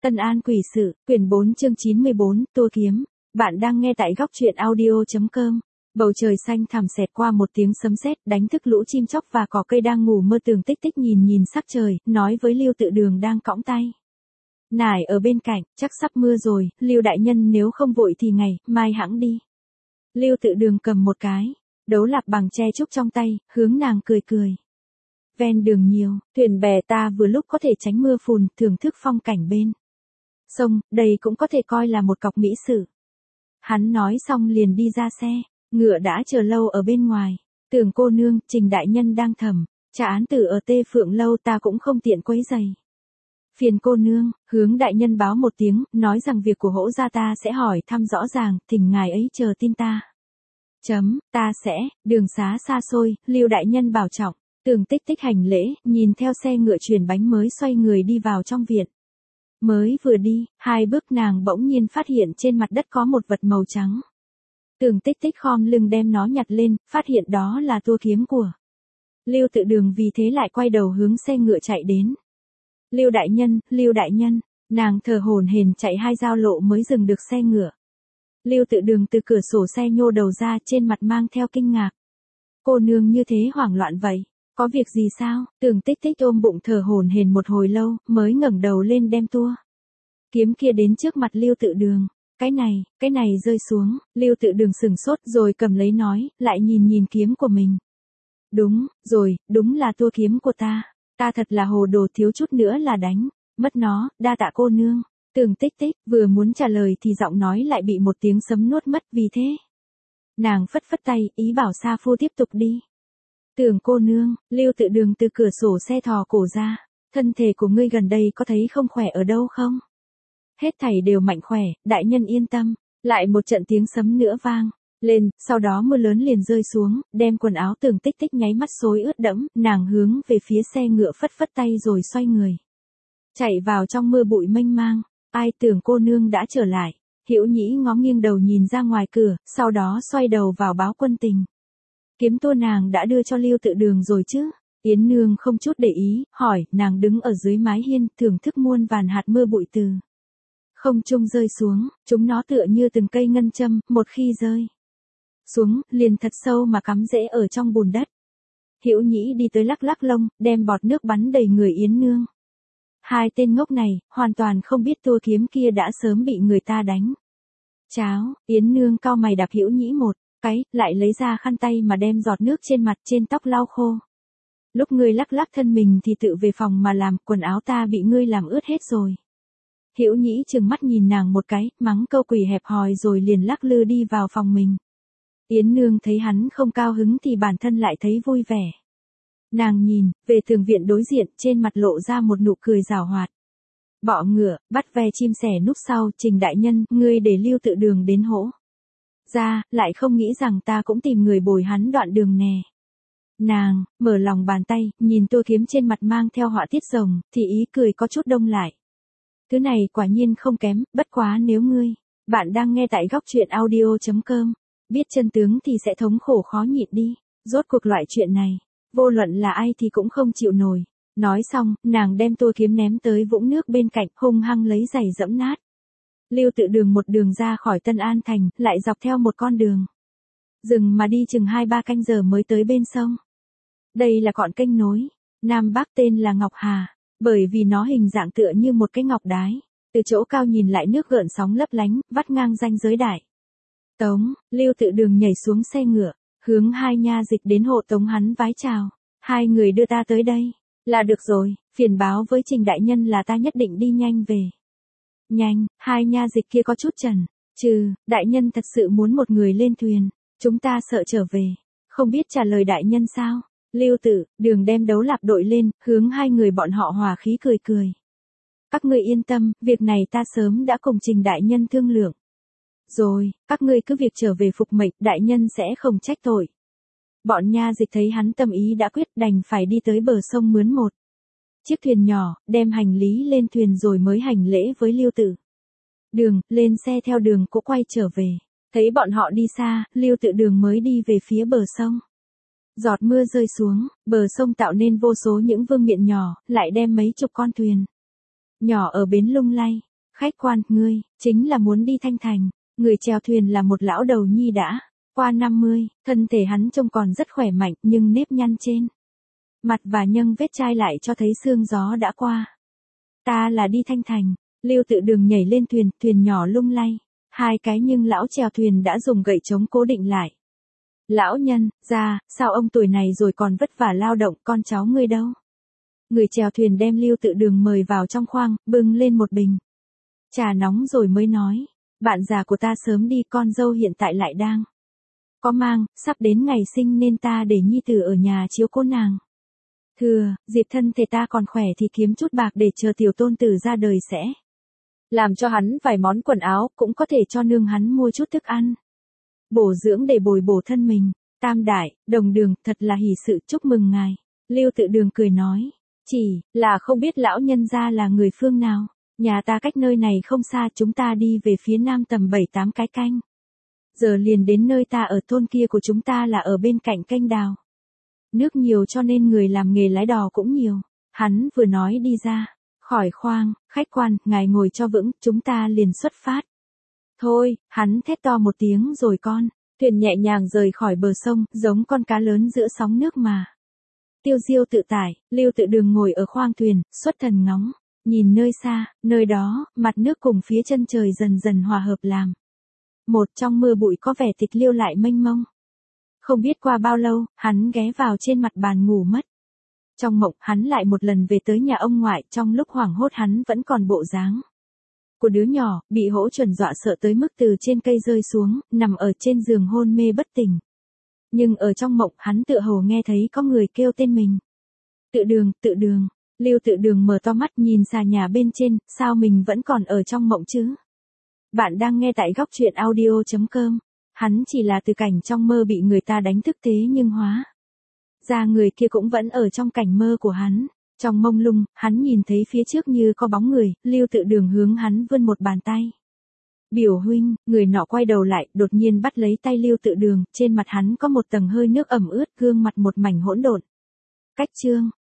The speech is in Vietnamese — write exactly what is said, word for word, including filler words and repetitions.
Tân An Quỷ Sự, quyển bốn chương chín mươi bốn, Tua Kiếm. Bạn đang nghe tại góc truyện audio chấm com. Bầu trời xanh thẳm xẹt qua một tiếng sấm sét, đánh thức lũ chim chóc và cỏ cây đang ngủ mơ. Tường Tích Tích nhìn nhìn sắc trời, nói với Lưu Tự Đường đang cõng tay nải ở bên cạnh, chắc sắp mưa rồi, Lưu đại nhân nếu không vội thì ngày mai hẵng đi. Lưu Tự Đường cầm một cái đấu lạp bằng tre trúc trong tay, hướng nàng cười cười. Ven đường nhiều thuyền bè, ta vừa lúc có thể tránh mưa phùn, thưởng thức phong cảnh bên sông, đây cũng có thể coi là một cọc mỹ sự. Hắn nói xong liền đi ra xe, ngựa đã chờ lâu ở bên ngoài. Tưởng cô nương, Trình đại nhân đang thẩm trả án tử ở Tê Phượng lâu, ta cũng không tiện quấy giày. Phiền cô nương, hướng đại nhân báo một tiếng, nói rằng việc của hỗ gia ta sẽ hỏi thăm rõ ràng, thỉnh ngài ấy chờ tin ta. Chấm, ta sẽ, đường xá xa xôi, Lưu đại nhân bảo trọng. Tường Tích Tích hành lễ, nhìn theo xe ngựa chuyển bánh mới xoay người đi vào trong viện. Mới vừa đi, hai bước nàng bỗng nhiên phát hiện trên mặt đất có một vật màu trắng. Tường Tích Tích khom lưng đem nó nhặt lên, phát hiện đó là tua kiếm của Lưu Tự Đường, vì thế lại quay đầu hướng xe ngựa chạy đến. Lưu đại nhân, Lưu đại nhân, nàng thở hổn hển chạy hai giao lộ mới dừng được xe ngựa. Lưu Tự Đường từ cửa sổ xe nhô đầu ra, trên mặt mang theo kinh ngạc. Cô nương như thế hoảng loạn vậy, có việc gì sao? Tường Tích Tích ôm bụng thở hổn hển một hồi lâu, mới ngẩng đầu lên đem tua kiếm kia đến trước mặt Lưu Tự Đường. Cái này, cái này rơi xuống. Lưu Tự Đường sừng sốt rồi cầm lấy nói, lại nhìn nhìn kiếm của mình. Đúng, rồi, đúng là tua kiếm của ta. Ta thật là hồ đồ, thiếu chút nữa là đánh mất nó, đa tạ cô nương. Tường Tích Tích vừa muốn trả lời thì giọng nói lại bị một tiếng sấm nuốt mất, vì thế nàng phất phất tay, ý bảo Sa Phu tiếp tục đi. Tưởng cô nương, Lưu Tự Đường từ cửa sổ xe thò cổ ra, thân thể của ngươi gần đây có thấy không khỏe ở đâu không? Hết thảy đều mạnh khỏe, đại nhân yên tâm. Lại một trận tiếng sấm nữa vang lên, sau đó mưa lớn liền rơi xuống, đem quần áo Tường Tích Tích nháy mắt xối ướt đẫm. Nàng hướng về phía xe ngựa phất phất tay rồi xoay người chạy vào trong mưa bụi mênh mang. Ai, Tưởng cô nương đã trở lại. Hữu Nhĩ ngó nghiêng đầu nhìn ra ngoài cửa, sau đó xoay đầu vào báo quân tình. Kiếm tua nàng đã đưa cho Lưu Tự Đường rồi chứ? Yến Nương không chút để ý, hỏi. Nàng đứng ở dưới mái hiên, thưởng thức muôn vàn hạt mưa bụi từ không trung rơi xuống, chúng nó tựa như từng cây ngân châm, một khi rơi xuống, liền thật sâu mà cắm rễ ở trong bùn đất. Hữu Nhĩ đi tới lắc lắc lông, đem bọt nước bắn đầy người Yến Nương. Hai tên ngốc này, hoàn toàn không biết tua kiếm kia đã sớm bị người ta đánh cháo. Yến Nương cau mày đạp Hữu Nhĩ một cái, lại lấy ra khăn tay mà đem giọt nước trên mặt trên tóc lau khô. Lúc ngươi lắc lắc thân mình thì tự về phòng mà làm, quần áo ta bị ngươi làm ướt hết rồi. Hữu Nhĩ trừng mắt nhìn nàng một cái, mắng câu quỷ hẹp hòi rồi liền lắc lư đi vào phòng mình. Yến Nương thấy hắn không cao hứng thì bản thân lại thấy vui vẻ. Nàng nhìn về tường viện đối diện, trên mặt lộ ra một nụ cười giảo hoạt. Bọ ngựa, bắt ve chim sẻ núp sau. Trình đại nhân, ngươi để Lưu Tự Đường đến hỗ ra, lại không nghĩ rằng ta cũng tìm người bồi hắn đoạn đường nè. Nàng mở lòng bàn tay, nhìn tua kiếm trên mặt mang theo họa tiết rồng, thì ý cười có chút đông lại. Thứ này quả nhiên không kém, bất quá nếu ngươi, bạn đang nghe tại góc truyện audio chấm com, biết chân tướng thì sẽ thống khổ khó nhịn đi. Rốt cuộc loại chuyện này, vô luận là ai thì cũng không chịu nổi. Nói xong, nàng đem tua kiếm ném tới vũng nước bên cạnh, hung hăng lấy giày dẫm nát. Lưu Tự Đường một đường ra khỏi Tân An Thành, lại dọc theo một con đường rừng mà đi chừng hai ba canh giờ mới tới bên sông. Đây là cọn kênh nối Nam Bắc, tên là Ngọc Hà, bởi vì nó hình dạng tựa như một cái ngọc đái. Từ chỗ cao nhìn lại nước gợn sóng lấp lánh, vắt ngang ranh giới đại tống. Lưu Tự Đường nhảy xuống xe ngựa, hướng hai nha dịch đến hộ tống hắn vái chào. Hai người đưa ta tới đây là được rồi, phiền báo với Trình đại nhân là ta nhất định đi nhanh về. Nhanh, hai nha dịch kia có chút chần chừ, đại nhân thật sự muốn một người lên thuyền, chúng ta sợ trở về không biết trả lời đại nhân sao? Lưu Tự Đường đem đấu lạp đội lên, hướng hai người bọn họ hòa khí cười cười. Các ngươi yên tâm, việc này ta sớm đã cùng Trình đại nhân thương lượng rồi, các ngươi cứ việc trở về phục mệnh, đại nhân sẽ không trách tội. Bọn nha dịch thấy hắn tâm ý đã quyết, đành phải đi tới bờ sông mướn một chiếc thuyền nhỏ, đem hành lý lên thuyền rồi mới hành lễ với Lưu Tự Đường, lên xe theo đường cũ quay trở về. Thấy bọn họ đi xa, Lưu Tự Đường mới đi về phía bờ sông. Giọt mưa rơi xuống, bờ sông tạo nên vô số những vương miện nhỏ, lại đem mấy chục con thuyền nhỏ ở bến lung lay. Khách quan, ngươi, chính là muốn đi Thanh Thành. Người chèo thuyền là một lão đầu nhi đã qua năm mươi, thân thể hắn trông còn rất khỏe mạnh nhưng nếp nhăn trên mặt và nhâng vết chai lại cho thấy sương gió đã qua. Ta là đi Thanh Thành. Lưu Tự Đường nhảy lên thuyền, thuyền nhỏ lung lay. Hai cái nhưng lão chèo thuyền đã dùng gậy chống cố định lại. Lão nhân, ra, sao ông tuổi này rồi còn vất vả lao động, con cháu ngươi đâu? Người chèo thuyền đem Lưu Tự Đường mời vào trong khoang, bưng lên một bình trà nóng rồi mới nói. Bạn già của ta sớm đi, con dâu hiện tại lại đang có mang, sắp đến ngày sinh nên ta để nhi tử ở nhà chiếu cố nàng. Thưa, dịp thân thể ta còn khỏe thì kiếm chút bạc để chờ tiểu tôn tử ra đời sẽ làm cho hắn vài món quần áo, cũng có thể cho nương hắn mua chút thức ăn bổ dưỡng để bồi bổ thân mình. Tam đại, đồng đường, thật là hỷ sự, chúc mừng ngài. Lưu Tự Đường cười nói. Chỉ là không biết lão nhân gia là người phương nào. Nhà ta cách nơi này không xa, chúng ta đi về phía nam tầm bảy tám cái canh giờ liền đến nơi ta ở. Thôn kia của chúng ta là ở bên cạnh kênh đào nước nhiều cho nên người làm nghề lái đò cũng nhiều. Hắn vừa nói đi ra khỏi khoang. Khách quan, ngài ngồi cho vững, chúng ta liền xuất phát. Thôi, hắn thét to một tiếng rồi con thuyền nhẹ nhàng rời khỏi bờ sông, giống con cá lớn giữa sóng nước mà tiêu diêu tự tại. Lưu Tự Đường ngồi ở khoang thuyền, xuất thần ngóng nhìn nơi xa. Nơi đó, mặt nước cùng phía chân trời dần dần hòa hợp làm một, trong mưa bụi có vẻ tịch liêu lại mênh mông. Không biết qua bao lâu, hắn ghé vào trên mặt bàn ngủ mất. Trong mộng, hắn lại một lần về tới nhà ông ngoại. Trong lúc hoảng hốt hắn vẫn còn bộ dáng của đứa nhỏ, bị hỗ chuẩn dọa sợ tới mức từ trên cây rơi xuống, nằm ở trên giường hôn mê bất tỉnh. Nhưng ở trong mộng, hắn tựa hồ nghe thấy có người kêu tên mình. Tự Đường, Tự Đường. Lưu Tự Đường mở to mắt nhìn xà nhà bên trên, sao mình vẫn còn ở trong mộng chứ? Bạn đang nghe tại góc truyện audio chấm com. Hắn chỉ là từ cảnh trong mơ bị người ta đánh thức thế nhưng hóa ra người kia cũng vẫn ở trong cảnh mơ của hắn. Trong mông lung, hắn nhìn thấy phía trước như có bóng người. Lưu Tự Đường hướng hắn vươn một bàn tay. Biểu huynh. Người nọ quay đầu lại, đột nhiên bắt lấy tay Lưu Tự Đường. Trên mặt hắn có một tầng hơi nước ẩm ướt, gương mặt một mảnh hỗn độn. Cách chương.